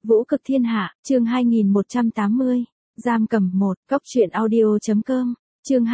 Vũ cực thiên hạ, chương 2180. Giam cầm 1, góc truyện audio.com, chương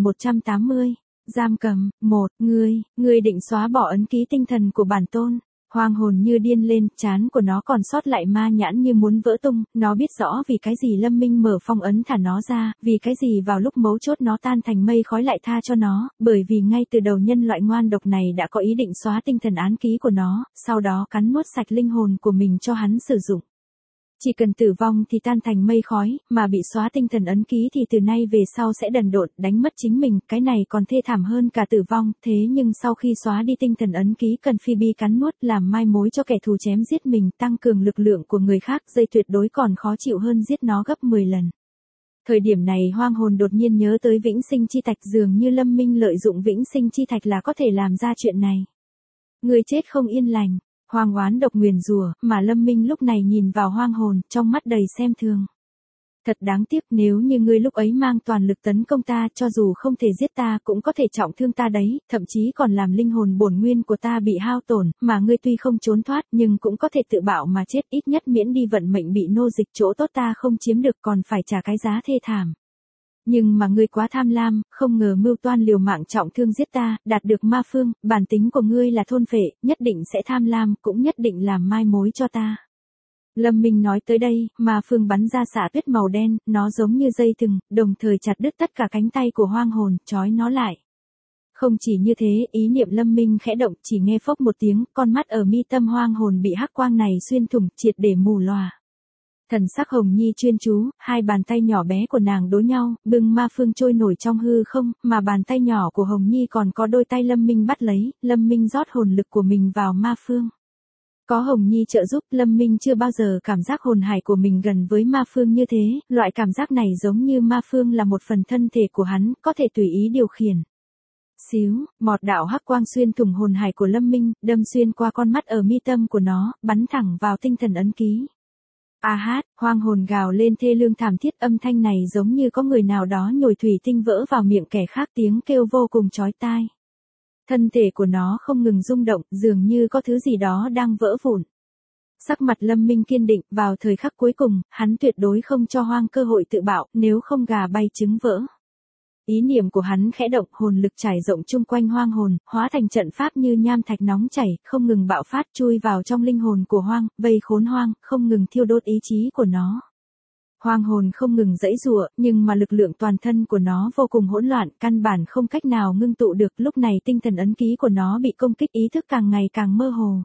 2180. Giam cầm, 1, ngươi định xóa bỏ ấn ký tinh thần của bản tôn. Hoang hồn như điên lên, trán của nó còn sót lại ma nhãn như muốn vỡ tung, nó biết rõ vì cái gì Lâm Minh mở phong ấn thả nó ra, vì cái gì vào lúc mấu chốt nó tan thành mây khói lại tha cho nó, bởi vì ngay từ đầu nhân loại ngoan độc này đã có ý định xóa tinh thần án ký của nó, sau đó cắn nuốt sạch linh hồn của mình cho hắn sử dụng. Chỉ cần tử vong thì tan thành mây khói, mà bị xóa tinh thần ấn ký thì từ nay về sau sẽ đần độn, đánh mất chính mình, cái này còn thê thảm hơn cả tử vong, thế nhưng sau khi xóa đi tinh thần ấn ký cần phi bi cắn nuốt làm mai mối cho kẻ thù chém giết mình, tăng cường lực lượng của người khác, dây tuyệt đối còn khó chịu hơn giết nó gấp 10 lần. Thời điểm này hoang hồn đột nhiên nhớ tới vĩnh sinh chi thạch, dường như Lâm Minh lợi dụng vĩnh sinh chi thạch là có thể làm ra chuyện này. Người chết không yên lành. Hoang oán độc nguyền rủa, mà Lâm Minh lúc này nhìn vào hoang hồn, trong mắt đầy xem thường. Thật đáng tiếc, nếu như ngươi lúc ấy mang toàn lực tấn công ta, cho dù không thể giết ta cũng có thể trọng thương ta đấy, thậm chí còn làm linh hồn bổn nguyên của ta bị hao tổn, mà ngươi tuy không trốn thoát nhưng cũng có thể tự bạo mà chết, ít nhất miễn đi vận mệnh bị nô dịch, chỗ tốt ta không chiếm được còn phải trả cái giá thê thảm. Nhưng mà ngươi quá tham lam, không ngờ mưu toan liều mạng trọng thương giết ta, đạt được ma phương, bản tính của ngươi là thôn phệ, nhất định sẽ tham lam, cũng nhất định làm mai mối cho ta. Lâm Minh nói tới đây, ma phương bắn ra xạ tuyết màu đen, nó giống như dây thừng, đồng thời chặt đứt tất cả cánh tay của hoang hồn, trói nó lại. Không chỉ như thế, ý niệm Lâm Minh khẽ động, chỉ nghe phốc một tiếng, con mắt ở mi tâm hoang hồn bị hắc quang này xuyên thủng, triệt để mù lòa. Thần sắc Hồng Nhi chuyên chú, hai bàn tay nhỏ bé của nàng đối nhau, bưng ma phương trôi nổi trong hư không, mà bàn tay nhỏ của Hồng Nhi còn có đôi tay Lâm Minh bắt lấy, Lâm Minh rót hồn lực của mình vào ma phương. Có Hồng Nhi trợ giúp, Lâm Minh chưa bao giờ cảm giác hồn hải của mình gần với ma phương như thế, loại cảm giác này giống như ma phương là một phần thân thể của hắn, có thể tùy ý điều khiển. Xíu, một đạo hắc quang xuyên thủng hồn hải của Lâm Minh, đâm xuyên qua con mắt ở mi tâm của nó, bắn thẳng vào tinh thần ấn ký. A hát, hoang hồn gào lên thê lương thảm thiết, âm thanh này giống như có người nào đó nhồi thủy tinh vỡ vào miệng kẻ khác, tiếng kêu vô cùng chói tai. Thân thể của nó không ngừng rung động, dường như có thứ gì đó đang vỡ vụn. Sắc mặt Lâm Minh kiên định, vào thời khắc cuối cùng, hắn tuyệt đối không cho hoang cơ hội tự bạo, nếu không gà bay trứng vỡ. Ý niệm của hắn khẽ động, hồn lực trải rộng chung quanh hoang hồn, hóa thành trận pháp như nham thạch nóng chảy, không ngừng bạo phát chui vào trong linh hồn của hoang, vây khốn hoang, không ngừng thiêu đốt ý chí của nó. Hoang hồn không ngừng giãy giụa, nhưng mà lực lượng toàn thân của nó vô cùng hỗn loạn, căn bản không cách nào ngưng tụ được, lúc này tinh thần ấn ký của nó bị công kích, ý thức càng ngày càng mơ hồ.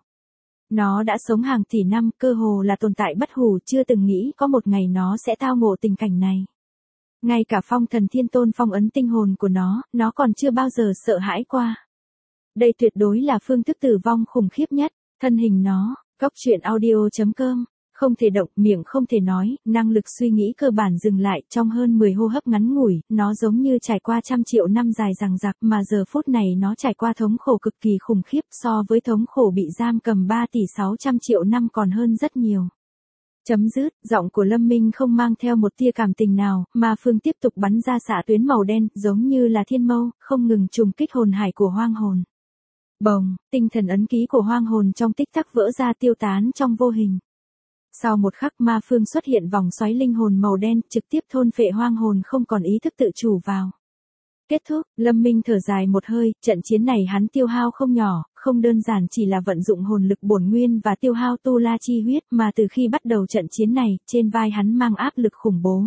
Nó đã sống hàng tỷ năm, cơ hồ là tồn tại bất hủ, chưa từng nghĩ có một ngày nó sẽ tao ngộ tình cảnh này. Ngay cả phong thần thiên tôn phong ấn tinh hồn của nó còn chưa bao giờ sợ hãi qua. Đây tuyệt đối là phương thức tử vong khủng khiếp nhất, thân hình nó, góc truyện audio.com, không thể động, miệng không thể nói, năng lực suy nghĩ cơ bản dừng lại, trong hơn 10 hô hấp ngắn ngủi, nó giống như trải qua trăm triệu năm dài dằng dặc, mà giờ phút này nó trải qua thống khổ cực kỳ khủng khiếp, so với thống khổ bị giam cầm 3 tỷ 600 triệu năm còn hơn rất nhiều. Chấm dứt, giọng của Lâm Minh không mang theo một tia cảm tình nào, mà phương tiếp tục bắn ra xạ tuyến màu đen, giống như là thiên mâu, không ngừng trùng kích hồn hải của hoang hồn. Bồng, tinh thần ấn ký của hoang hồn trong tích tắc vỡ ra, tiêu tán trong vô hình. Sau một khắc, ma phương xuất hiện vòng xoáy linh hồn màu đen, trực tiếp thôn phệ hoang hồn, không còn ý thức tự chủ vào. Kết thúc, Lâm Minh thở dài một hơi, trận chiến này hắn tiêu hao không nhỏ, không đơn giản chỉ là vận dụng hồn lực bổn nguyên và tiêu hao tu la chi huyết, mà từ khi bắt đầu trận chiến này, trên vai hắn mang áp lực khủng bố.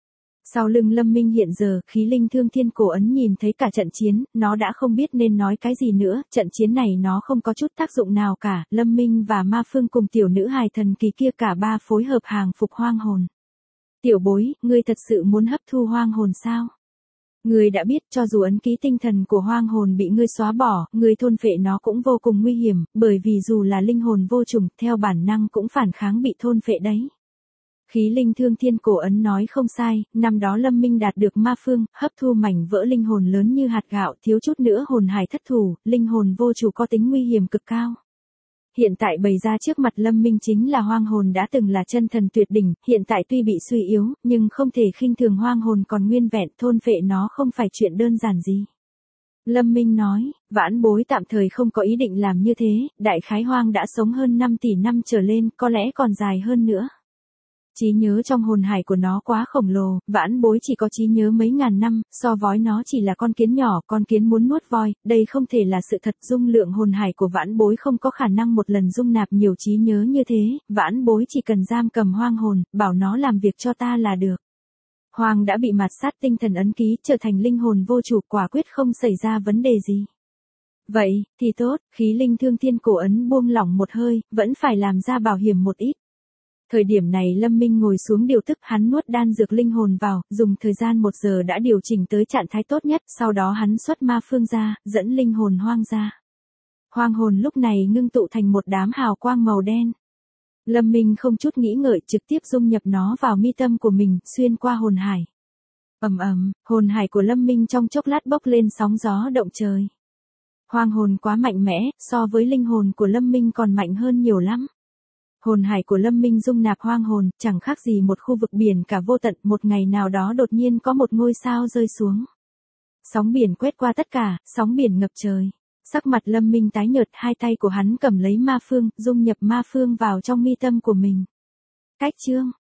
Sau lưng Lâm Minh hiện giờ, khí linh thương thiên cổ ấn nhìn thấy cả trận chiến, nó đã không biết nên nói cái gì nữa, trận chiến này nó không có chút tác dụng nào cả, Lâm Minh và ma phương cùng tiểu nữ hài thần kỳ kia cả ba phối hợp hàng phục hoang hồn. Tiểu bối, ngươi thật sự muốn hấp thu hoang hồn sao? Ngươi đã biết, cho dù ấn ký tinh thần của hoang hồn bị ngươi xóa bỏ, ngươi thôn phệ nó cũng vô cùng nguy hiểm, bởi vì dù là linh hồn vô trùng, theo bản năng cũng phản kháng bị thôn phệ đấy. Khí linh thương thiên cổ ấn nói không sai, năm đó Lâm Minh đạt được ma phương, hấp thu mảnh vỡ linh hồn lớn như hạt gạo, thiếu chút nữa hồn hải thất thủ, linh hồn vô chủ có tính nguy hiểm cực cao. Hiện tại bày ra trước mặt Lâm Minh chính là hoang hồn đã từng là chân thần tuyệt đỉnh, hiện tại tuy bị suy yếu, nhưng không thể khinh thường hoang hồn còn nguyên vẹn, thôn phệ nó không phải chuyện đơn giản gì. Lâm Minh nói, vãn bối tạm thời không có ý định làm như thế, đại khái hoang đã sống hơn 5 tỷ năm trở lên, có lẽ còn dài hơn nữa. Trí nhớ trong hồn hải của nó quá khổng lồ, vãn bối chỉ có trí nhớ mấy ngàn năm, so với nó chỉ là con kiến nhỏ, con kiến muốn nuốt voi, đây không thể là sự thật. Dung lượng hồn hải của vãn bối không có khả năng một lần dung nạp nhiều trí nhớ như thế, vãn bối chỉ cần giam cầm hoang hồn, bảo nó làm việc cho ta là được. Hoang đã bị mạt sát tinh thần ấn ký, trở thành linh hồn vô chủ, quả quyết không xảy ra vấn đề gì. Vậy, thì tốt, khí linh thương thiên cổ ấn buông lỏng một hơi, vẫn phải làm ra bảo hiểm một ít. Thời điểm này Lâm Minh ngồi xuống điều tức, hắn nuốt đan dược linh hồn vào, dùng thời gian 1 giờ đã điều chỉnh tới trạng thái tốt nhất, sau đó hắn xuất ma phương ra, dẫn linh hồn hoang ra. Hoang hồn lúc này ngưng tụ thành một đám hào quang màu đen. Lâm Minh không chút nghĩ ngợi trực tiếp dung nhập nó vào mi tâm của mình, xuyên qua hồn hải. Ầm ầm, hồn hải của Lâm Minh trong chốc lát bốc lên sóng gió động trời. Hoang hồn quá mạnh mẽ, so với linh hồn của Lâm Minh còn mạnh hơn nhiều lắm. Hồn hải của Lâm Minh dung nạp hoang hồn, chẳng khác gì một khu vực biển cả vô tận, một ngày nào đó đột nhiên có một ngôi sao rơi xuống. Sóng biển quét qua tất cả, sóng biển ngập trời. Sắc mặt Lâm Minh tái nhợt, hai tay của hắn cầm lấy ma phương, dung nhập ma phương vào trong mi tâm của mình. Cách chương